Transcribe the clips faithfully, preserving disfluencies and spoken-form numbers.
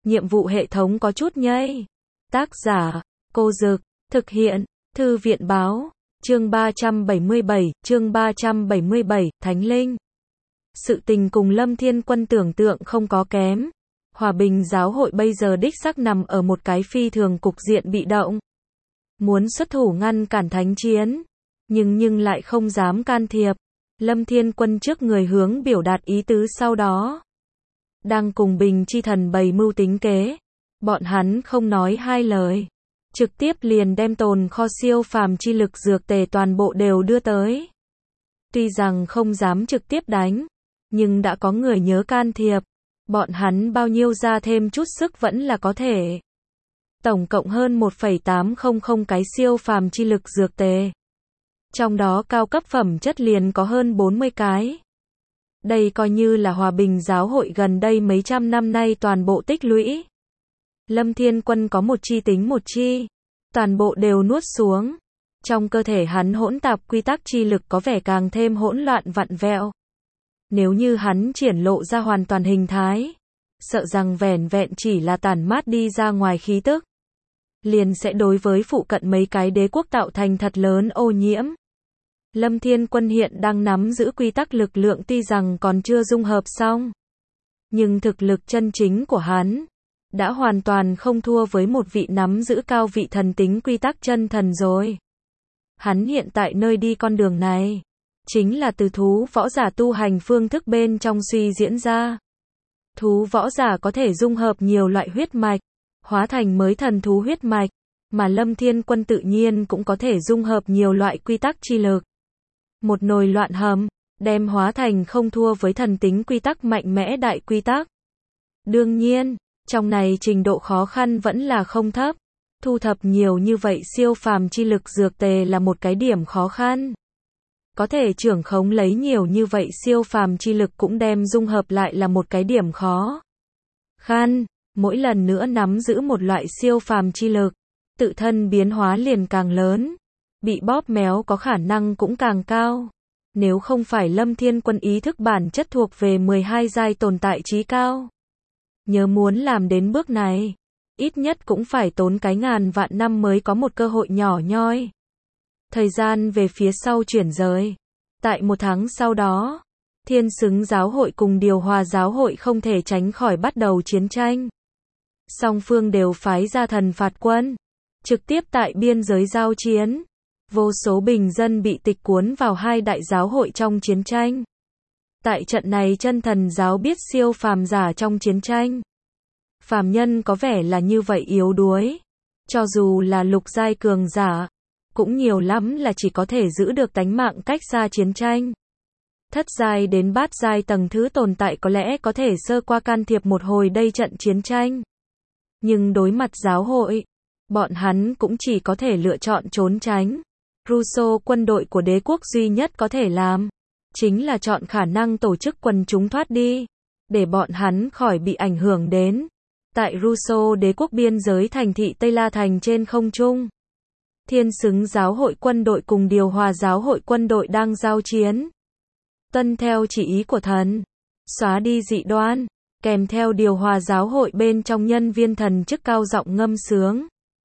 nhiệm vụ hệ thống có chút nhây. Tác giả, Cô Dực, thực hiện, Thư viện Báo, chương ba trăm bảy mươi bảy, chương ba trăm bảy mươi bảy, Thánh Linh. Sự tình cùng Lâm Thiên Quân tưởng tượng không có kém. Hòa Bình Giáo hội bây giờ đích xác nằm ở một cái phi thường cục diện bị động. Muốn xuất thủ ngăn cản thánh chiến, nhưng nhưng lại không dám can thiệp. Lâm Thiên Quân trước người hướng biểu đạt ý tứ sau đó. Đang cùng Bình Chi Thần bày mưu tính kế. Bọn hắn không nói hai lời. Trực tiếp liền đem tồn kho siêu phàm chi lực dược tề toàn bộ đều đưa tới. Tuy rằng không dám trực tiếp đánh, nhưng đã có người nhớ can thiệp. Bọn hắn bao nhiêu ra thêm chút sức vẫn là có thể. Tổng cộng hơn một phẩy tám không không cái siêu phàm chi lực dược tề. Trong đó cao cấp phẩm chất liền có hơn bốn mươi cái. Đây coi như là Hòa Bình Giáo hội gần đây mấy trăm năm nay toàn bộ tích lũy. Lâm Thiên Quân có một chi tính một chi, toàn bộ đều nuốt xuống. Trong cơ thể hắn hỗn tạp quy tắc chi lực có vẻ càng thêm hỗn loạn vặn vẹo. Nếu như hắn triển lộ ra hoàn toàn hình thái, sợ rằng vẻn vẹn chỉ là tản mát đi ra ngoài khí tức, liền sẽ đối với phụ cận mấy cái đế quốc tạo thành thật lớn ô nhiễm. Lâm Thiên Quân hiện đang nắm giữ quy tắc lực lượng tuy rằng còn chưa dung hợp xong, nhưng thực lực chân chính của hắn đã hoàn toàn không thua với một vị nắm giữ cao vị thần tính quy tắc chân thần rồi. Hắn hiện tại nơi đi con đường này, chính là từ thú võ giả tu hành phương thức bên trong suy diễn ra. Thú võ giả có thể dung hợp nhiều loại huyết mạch, hóa thành mới thần thú huyết mạch, mà Lâm Thiên Quân tự nhiên cũng có thể dung hợp nhiều loại quy tắc chi lực. Một nồi loạn hầm, đem hóa thành không thua với thần tính quy tắc mạnh mẽ đại quy tắc. Đương nhiên, trong này trình độ khó khăn vẫn là không thấp. Thu thập nhiều như vậy siêu phàm chi lực dược tề là một cái điểm khó khăn. Có thể trưởng khống lấy nhiều như vậy siêu phàm chi lực cũng đem dung hợp lại là một cái điểm khó khăn. Mỗi lần nữa nắm giữ một loại siêu phàm chi lực, tự thân biến hóa liền càng lớn, bị bóp méo có khả năng cũng càng cao. Nếu không phải Lâm Thiên Quân ý thức bản chất thuộc về mười hai giai tồn tại trí cao, nhớ muốn làm đến bước này, ít nhất cũng phải tốn cái ngàn vạn năm mới có một cơ hội nhỏ nhoi. Thời gian về phía sau chuyển rời. Tại một tháng sau đó, Thiên Xứng Giáo hội cùng Điều Hòa Giáo hội không thể tránh khỏi bắt đầu chiến tranh. Song phương đều phái ra thần phạt quân, trực tiếp tại biên giới giao chiến. Vô số bình dân bị tịch cuốn vào hai đại giáo hội trong chiến tranh. Tại trận này chân thần giáo biết siêu phàm giả trong chiến tranh. Phàm nhân có vẻ là như vậy yếu đuối. Cho dù là lục giai cường giả, cũng nhiều lắm là chỉ có thể giữ được tánh mạng cách xa chiến tranh. Thất giai đến bát giai tầng thứ tồn tại có lẽ có thể sơ qua can thiệp một hồi đây trận chiến tranh. Nhưng đối mặt giáo hội, bọn hắn cũng chỉ có thể lựa chọn trốn tránh. Russo quân đội của đế quốc duy nhất có thể làm, chính là chọn khả năng tổ chức quần chúng thoát đi, để bọn hắn khỏi bị ảnh hưởng đến. Tại Russo đế quốc biên giới thành thị Tây La Thành trên không trung, Thiên Xứng Giáo hội quân đội cùng Điều Hòa Giáo hội quân đội đang giao chiến. Tuân theo chỉ ý của thần, xóa đi dị đoan, kèm theo Điều Hòa Giáo hội bên trong nhân viên thần chức cao giọng ngâm sướng.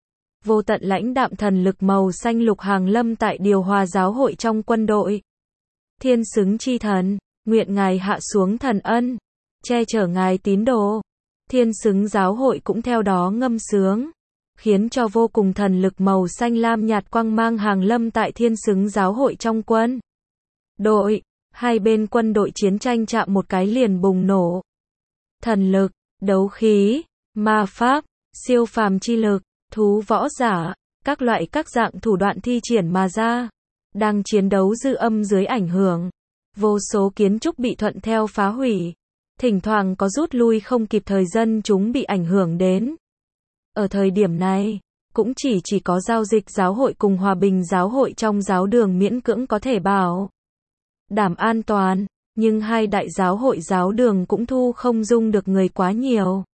Vô tận lãnh đạm thần lực màu xanh lục hàng lâm tại Điều Hòa Giáo hội trong quân đội. Thiên Xứng chi thần, nguyện ngài hạ xuống thần ân, che chở ngài tín đồ. Thiên Xứng Giáo hội cũng theo đó ngâm sướng, khiến cho vô cùng thần lực màu xanh lam nhạt quang mang hàng lâm tại Thiên Xứng Giáo hội trong quân đội. Hai bên quân đội chiến tranh chạm một cái liền bùng nổ. Thần lực, đấu khí, ma pháp, siêu phàm chi lực, thú võ giả, các loại các dạng thủ đoạn thi triển mà ra. Đang chiến đấu dư âm dưới ảnh hưởng, vô số kiến trúc bị thuận theo phá hủy. Thỉnh thoảng có rút lui không kịp thời dân chúng bị ảnh hưởng đến. Ở thời điểm này, cũng chỉ chỉ có giao dịch giáo hội cùng Hòa Bình Giáo hội trong giáo đường miễn cưỡng có thể bảo đảm an toàn, nhưng hai đại giáo hội giáo đường cũng thu không dung được người quá nhiều.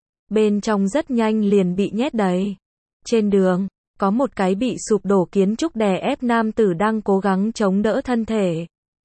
Bên trong rất nhanh liền bị nhét đầy. Trên đường, có một cái bị sụp đổ kiến trúc đè ép nam tử đang cố gắng chống đỡ thân thể.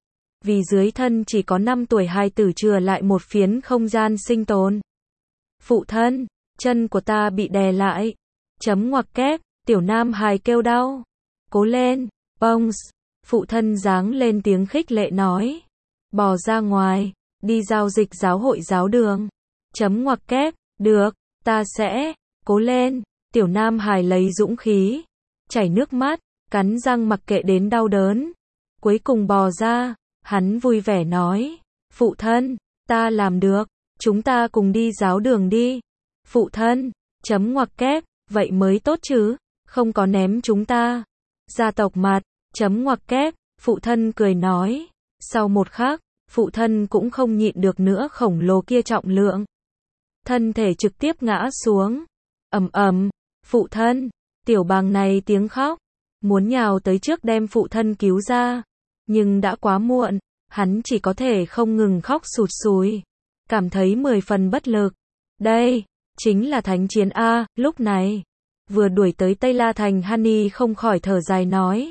Vì dưới thân chỉ có năm tuổi hài tử chừa lại một phiến không gian sinh tồn. Phụ thân, chân của ta bị đè lại. Chấm ngoặc kép, tiểu nam hài kêu đau. Cố lên, Bones. Phụ thân giáng lên tiếng khích lệ nói. Bò ra ngoài, đi giao dịch giáo hội giáo đường. Chấm ngoặc kép, được, ta sẽ, cố lên. Tiểu nam hài lấy dũng khí, chảy nước mắt, cắn răng mặc kệ đến đau đớn. Cuối cùng bò ra, hắn vui vẻ nói. Phụ thân, ta làm được, chúng ta cùng đi giáo đường đi. Phụ thân, chấm ngoặc kép, vậy mới tốt chứ, không có ném chúng ta. Gia tộc mặt, chấm ngoặc kép, phụ thân cười nói. Sau một khắc, phụ thân cũng không nhịn được nữa khổng lồ kia trọng lượng. Thân thể trực tiếp ngã xuống. Ầm ầm, phụ thân, tiểu bàng này tiếng khóc, muốn nhào tới trước đem phụ thân cứu ra. Nhưng đã quá muộn, hắn chỉ có thể không ngừng khóc sụt sùi. Cảm thấy mười phần bất lực. Đây, chính là thánh chiến A, lúc này. Vừa đuổi tới Tây La Thành Honey không khỏi thở dài nói.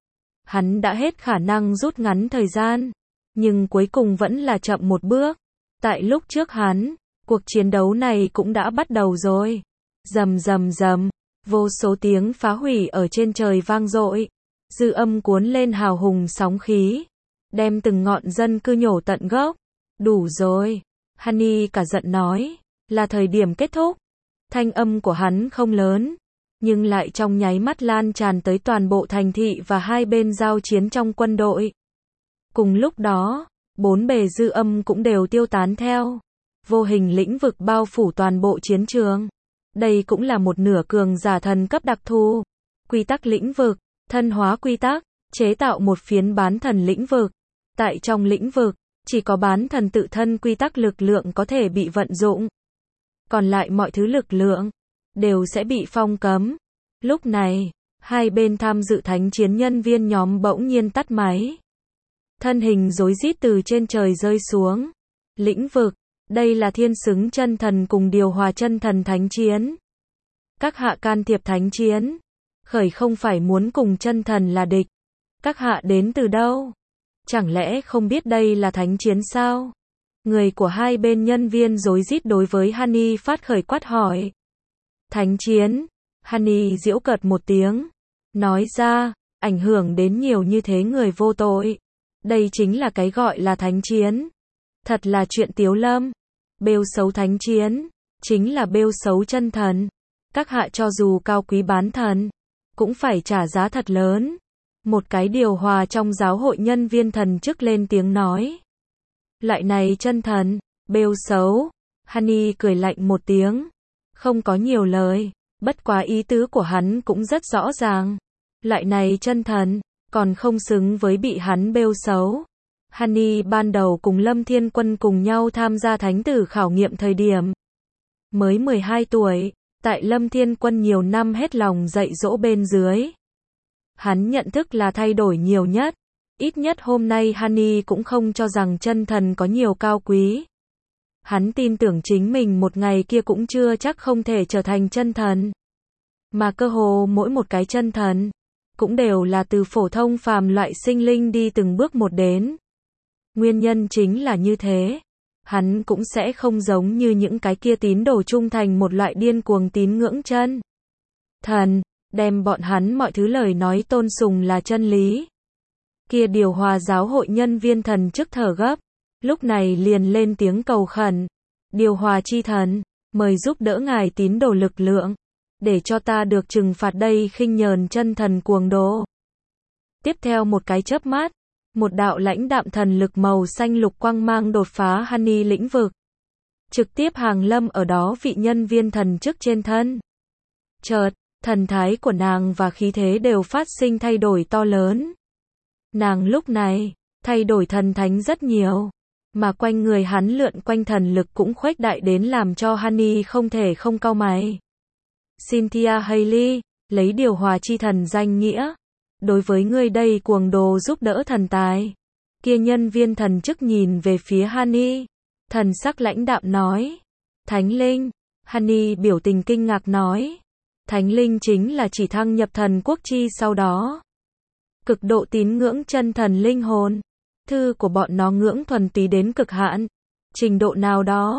Hắn đã hết khả năng rút ngắn thời gian. Nhưng cuối cùng vẫn là chậm một bước. Tại lúc trước hắn, cuộc chiến đấu này cũng đã bắt đầu rồi. Rầm rầm rầm, vô số tiếng phá hủy ở trên trời vang dội. Dư âm cuốn lên hào hùng sóng khí. Đem từng ngọn dân cư nhổ tận gốc. Đủ rồi. Honey cả giận nói. Là thời điểm kết thúc. Thanh âm của hắn không lớn. Nhưng lại trong nháy mắt lan tràn tới toàn bộ thành thị và hai bên giao chiến trong quân đội. Cùng lúc đó, bốn bề dư âm cũng đều tiêu tán theo. Vô hình lĩnh vực bao phủ toàn bộ chiến trường. Đây cũng là một nửa cường giả thần cấp đặc thù. Quy tắc lĩnh vực, thân hóa quy tắc, chế tạo một phiến bán thần lĩnh vực. Tại trong lĩnh vực, chỉ có bán thần tự thân quy tắc lực lượng có thể bị vận dụng. Còn lại mọi thứ lực lượng, đều sẽ bị phong cấm. Lúc này, hai bên tham dự thánh chiến nhân viên nhóm bỗng nhiên tắt máy. Thân hình rối rít từ trên trời rơi xuống. Lĩnh vực, đây là thiên xứng chân thần cùng điều hòa chân thần thánh chiến. Các hạ can thiệp thánh chiến. Khởi không phải muốn cùng chân thần là địch. Các hạ đến từ đâu? Chẳng lẽ không biết đây là thánh chiến sao? Người của hai bên nhân viên rối rít đối với Honey phát khởi quát hỏi. Thánh chiến. Honey giễu cợt một tiếng. Nói ra, ảnh hưởng đến nhiều như thế người vô tội. Đây chính là cái gọi là thánh chiến. Thật là chuyện tiếu lâm. Bêu xấu thánh chiến. Chính là bêu xấu chân thần. Các hạ cho dù cao quý bán thần, cũng phải trả giá thật lớn. Một cái điều hòa trong giáo hội nhân viên thần chức lên tiếng nói. Loại này chân thần, bêu xấu. Honey cười lạnh một tiếng. Không có nhiều lời. Bất quá ý tứ của hắn cũng rất rõ ràng. Loại này chân thần, còn không xứng với bị hắn bêu xấu. Honey ban đầu cùng Lâm Thiên Quân cùng nhau tham gia thánh tử khảo nghiệm thời điểm. Mới mười hai tuổi, tại Lâm Thiên Quân nhiều năm hết lòng dạy dỗ bên dưới. Hắn nhận thức là thay đổi nhiều nhất. Ít nhất hôm nay Honey cũng không cho rằng chân thần có nhiều cao quý. Hắn tin tưởng chính mình một ngày kia cũng chưa chắc không thể trở thành chân thần. Mà cơ hồ mỗi một cái chân thần, cũng đều là từ phổ thông phàm loại sinh linh đi từng bước một đến. Nguyên nhân chính là như thế. Hắn cũng sẽ không giống như những cái kia tín đồ trung thành một loại điên cuồng tín ngưỡng chân thần, đem bọn hắn mọi thứ lời nói tôn sùng là chân lý. Kia điều hòa giáo hội nhân viên thần chức thở gấp, lúc này liền lên tiếng cầu khẩn. Điều hòa chi thần, mời giúp đỡ ngài tín đồ lực lượng, để cho ta được trừng phạt đây khinh nhờn chân thần cuồng đồ. Tiếp theo một cái chớp mắt, một đạo lãnh đạm thần lực màu xanh lục quang mang đột phá Honey lĩnh vực. Trực tiếp hàng lâm ở đó vị nhân viên thần chức trên thân. Chợt, thần thái của nàng và khí thế đều phát sinh thay đổi to lớn. Nàng lúc này, thay đổi thần thánh rất nhiều. Mà quanh người hắn lượn quanh thần lực cũng khuếch đại đến làm cho Honey không thể không cau mày. Cynthia Haley, lấy điều hòa chi thần danh nghĩa. Đối với ngươi đây cuồng đồ giúp đỡ thần tài. Kia nhân viên thần chức nhìn về phía Honey. Thần sắc lãnh đạm nói. Thánh linh. Honey biểu tình kinh ngạc nói. Thánh linh chính là chỉ thăng nhập thần quốc chi sau đó. Cực độ tín ngưỡng chân thần linh hồn. Thư của bọn nó ngưỡng thuần túy đến cực hạn. Trình độ nào đó,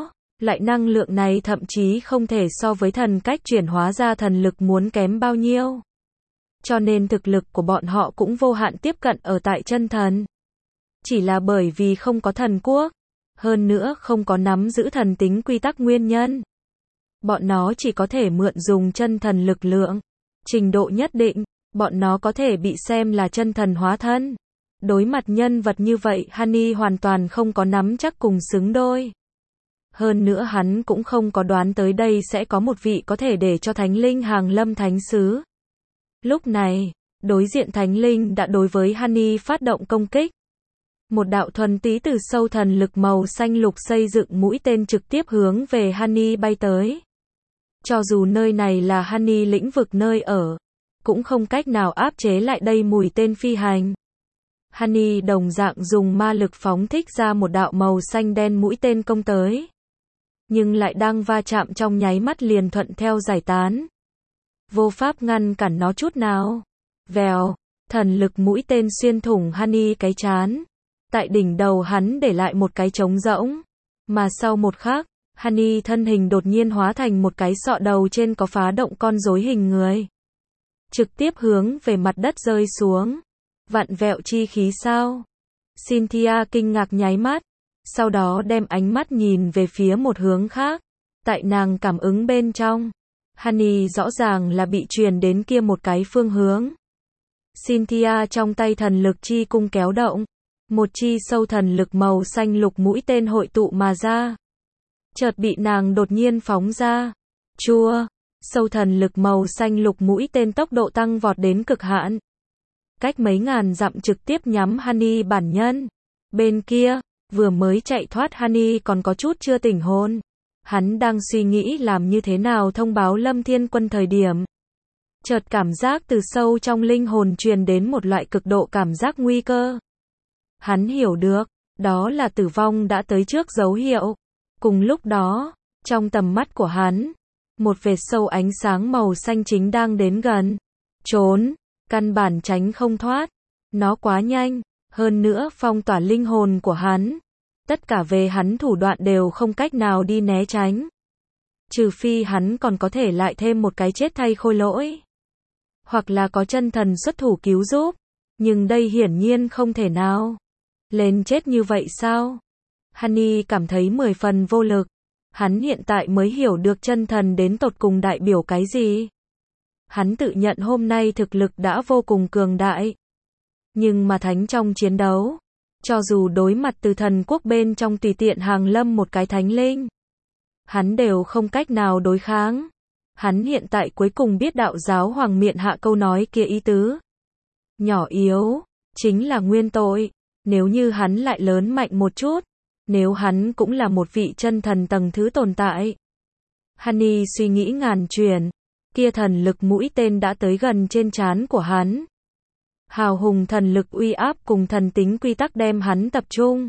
Loại năng lượng này thậm chí không thể so với thần cách chuyển hóa ra thần lực muốn kém bao nhiêu. Cho nên thực lực của bọn họ cũng vô hạn tiếp cận ở tại chân thần. Chỉ là bởi vì không có thần quốc, hơn nữa không có nắm giữ thần tính quy tắc nguyên nhân. Bọn nó chỉ có thể mượn dùng chân thần lực lượng. Trình độ nhất định, bọn nó có thể bị xem là chân thần hóa thân. Đối mặt nhân vật như vậy, Honey hoàn toàn không có nắm chắc cùng xứng đôi. Hơn nữa hắn cũng không có đoán tới đây sẽ có một vị có thể để cho Thánh Linh hàng lâm thánh sứ. Lúc này, đối diện Thánh Linh đã đối với Honey phát động công kích. Một đạo thuần tí từ sâu thần lực màu xanh lục xây dựng mũi tên trực tiếp hướng về Honey bay tới. Cho dù nơi này là Honey lĩnh vực nơi ở, cũng không cách nào áp chế lại đây mũi tên phi hành. Honey đồng dạng dùng ma lực phóng thích ra một đạo màu xanh đen mũi tên công tới. Nhưng lại đang va chạm trong nháy mắt liền thuận theo giải tán. Vô pháp ngăn cản nó chút nào. Vèo, thần lực mũi tên xuyên thủng Honey cái trán. Tại đỉnh đầu hắn để lại một cái trống rỗng. Mà sau một khắc, Honey thân hình đột nhiên hóa thành một cái sọ đầu trên có phá động con rối hình người. Trực tiếp hướng về mặt đất rơi xuống. Vặn vẹo chi khí sao? Cynthia kinh ngạc nháy mắt. Sau đó đem ánh mắt nhìn về phía một hướng khác. Tại nàng cảm ứng bên trong. Honey rõ ràng là bị truyền đến kia một cái phương hướng. Cynthia trong tay thần lực chi cung kéo động. Một chi sâu thần lực màu xanh lục mũi tên hội tụ mà ra. Chợt bị nàng đột nhiên phóng ra. Chua, sâu thần lực màu xanh lục mũi tên tốc độ tăng vọt đến cực hạn. Cách mấy ngàn dặm trực tiếp nhắm Honey bản nhân. Bên kia, vừa mới chạy thoát Honey còn có chút chưa tỉnh hồn. Hắn đang suy nghĩ làm như thế nào thông báo Lâm Thiên Quân thời điểm. Chợt cảm giác từ sâu trong linh hồn truyền đến một loại cực độ cảm giác nguy cơ. Hắn hiểu được, đó là tử vong đã tới trước dấu hiệu. Cùng lúc đó, trong tầm mắt của hắn, một vệt sâu ánh sáng màu xanh chính đang đến gần. Trốn, căn bản tránh không thoát. Nó quá nhanh, hơn nữa phong tỏa linh hồn của hắn. Tất cả về hắn thủ đoạn đều không cách nào đi né tránh. Trừ phi hắn còn có thể lại thêm một cái chết thay khôi lỗi. Hoặc là có chân thần xuất thủ cứu giúp. Nhưng đây hiển nhiên không thể nào. Lên chết như vậy sao? Honey cảm thấy mười phần vô lực. Hắn hiện tại mới hiểu được chân thần đến tột cùng đại biểu cái gì. Hắn tự nhận hôm nay thực lực đã vô cùng cường đại. Nhưng mà thánh trong chiến đấu, cho dù đối mặt từ thần quốc bên trong tùy tiện hàng lâm một cái thánh linh, hắn đều không cách nào đối kháng. Hắn hiện tại cuối cùng biết đạo giáo hoàng miện hạ câu nói kia ý tứ. Nhỏ yếu, chính là nguyên tội. Nếu như hắn lại lớn mạnh một chút, nếu hắn cũng là một vị chân thần tầng thứ tồn tại. Honey suy nghĩ ngàn chuyển, kia thần lực mũi tên đã tới gần trên trán của hắn. Hào hùng thần lực uy áp cùng thần tính quy tắc đem hắn tập trung.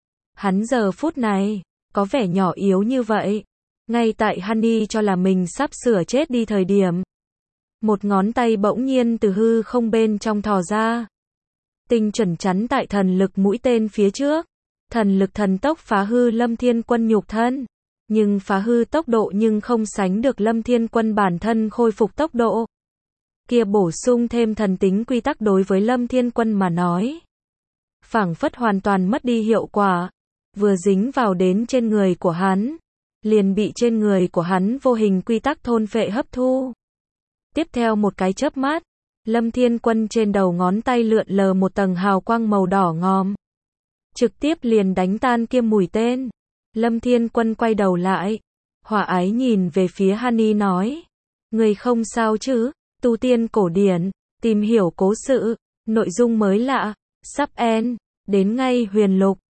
Hắn giờ phút này, có vẻ nhỏ yếu như vậy. Ngay tại Honey cho là mình sắp sửa chết đi thời điểm. Một ngón tay bỗng nhiên từ hư không bên trong thò ra. Tinh chuẩn chắn tại thần lực mũi tên phía trước. Thần lực thần tốc phá hư Lâm Thiên Quân nhục thân. Nhưng phá hư tốc độ nhưng không sánh được Lâm Thiên Quân bản thân khôi phục tốc độ. Kia bổ sung thêm thần tính quy tắc đối với Lâm Thiên Quân mà nói. Phảng phất hoàn toàn mất đi hiệu quả. Vừa dính vào đến trên người của hắn. Liền bị trên người của hắn vô hình quy tắc thôn phệ hấp thu. Tiếp theo một cái chớp mắt. Lâm Thiên Quân trên đầu ngón tay lượn lờ một tầng hào quang màu đỏ ngòm. Trực tiếp liền đánh tan kia mũi tên. Lâm Thiên Quân quay đầu lại. Hòa ái nhìn về phía Honey nói. Người không sao chứ? Tu tiên cổ điển, tìm hiểu cố sự, nội dung mới lạ, sắp end, đến ngay huyền lục.